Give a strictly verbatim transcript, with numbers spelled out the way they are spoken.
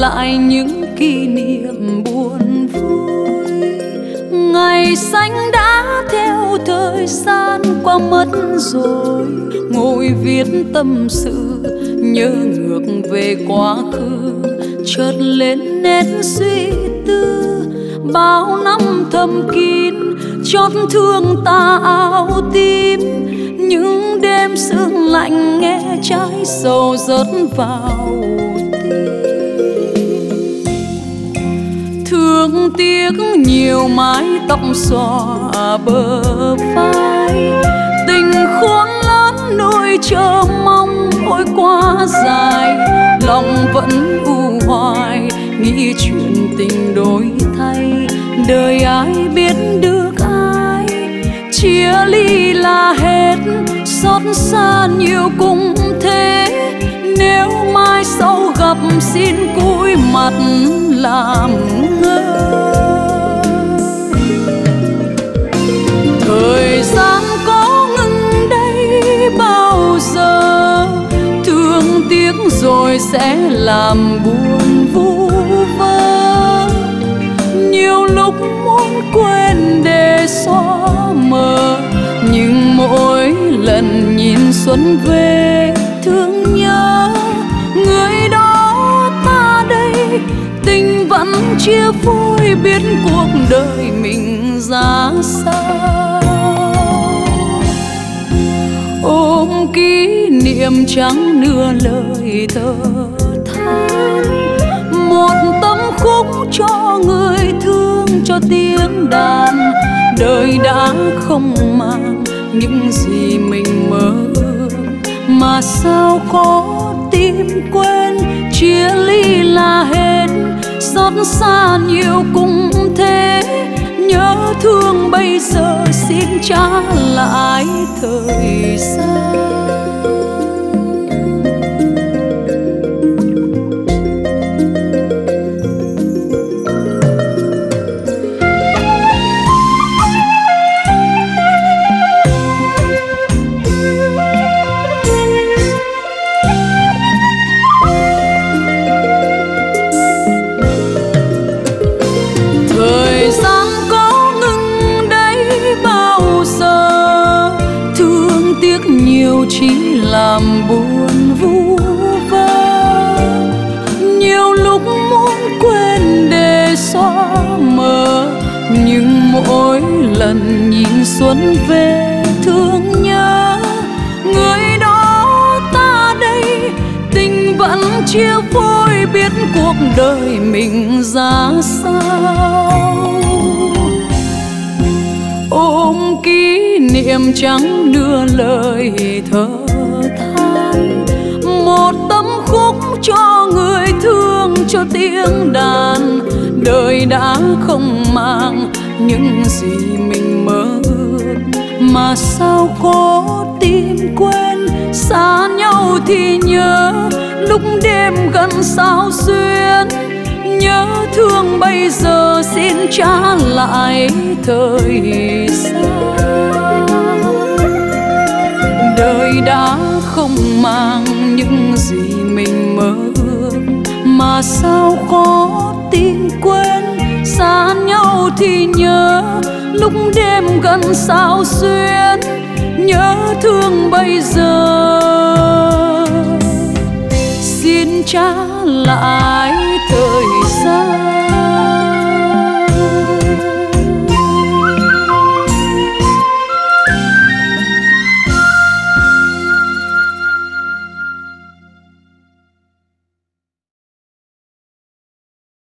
lại những kỷ niệm buồn vui. Ngày xanh đã theo thời gian qua mất rồi, ngồi viết tâm sự nhớ ngược về quá khứ, chợt lên nét suy tư. Bao năm thầm kín chót thương ta áo tím, những đêm sương lạnh nghe trái sầu rớt vào tim. Thương tiếc nhiều mái tóc xõa bờ vai, tình khôn lớn nuôi chờ mong ôi quá dài. Lòng vẫn u hoài nghĩ chuyện tình đổi thay, đời ai biết được ai. Chia ly là hết, xót xa nhiều cũng thế. Nếu mai sau gặp xin cúi mặt làm ngơ. Thời gian có ngừng đây bao giờ, thương tiếc rồi sẽ làm buồn vu vơ. Nhiều lúc muốn quên để xóa mờ, nhưng mỗi lần nhìn xuân về thương nhớ người đó ta đây. Tình vẫn chia phôi biết cuộc đời mình ra sao. Ôm kỷ niệm chẳng nửa lời thở than, một tâm khúc cho người thương cho tiếng đàn. Đời đã không mang những gì mình mơ ước, mà sao có tim quên. Chia ly là hết, xót xa nhiều cũng thế. Nhớ thương bây giờ xin trả lại thời gian. Chỉ làm buồn vu vơ, nhiều lúc muốn quên để xóa mờ, nhưng mỗi lần nhìn xuân về thương nhớ người đó ta đây. Tình vẫn chia phôi biết cuộc đời mình ra sao. Ôm kỷ niệm chẳng nửa lời thở than, một tâm khúc cho người thương cho tiếng đàn. Đời đã không mang những gì mình mơ ước, mà sao có tim quên. Xa nhau thì nhớ lúc đêm gần sao xuyên, nhớ thương bây giờ xin trả lại thời gian. Đời đã không mang những gì mình mơ ước, mà sao có tim quên. Xa nhau thì nhớ lúc đêm gần sao xuyên, nhớ thương bây giờ xin trả lại thời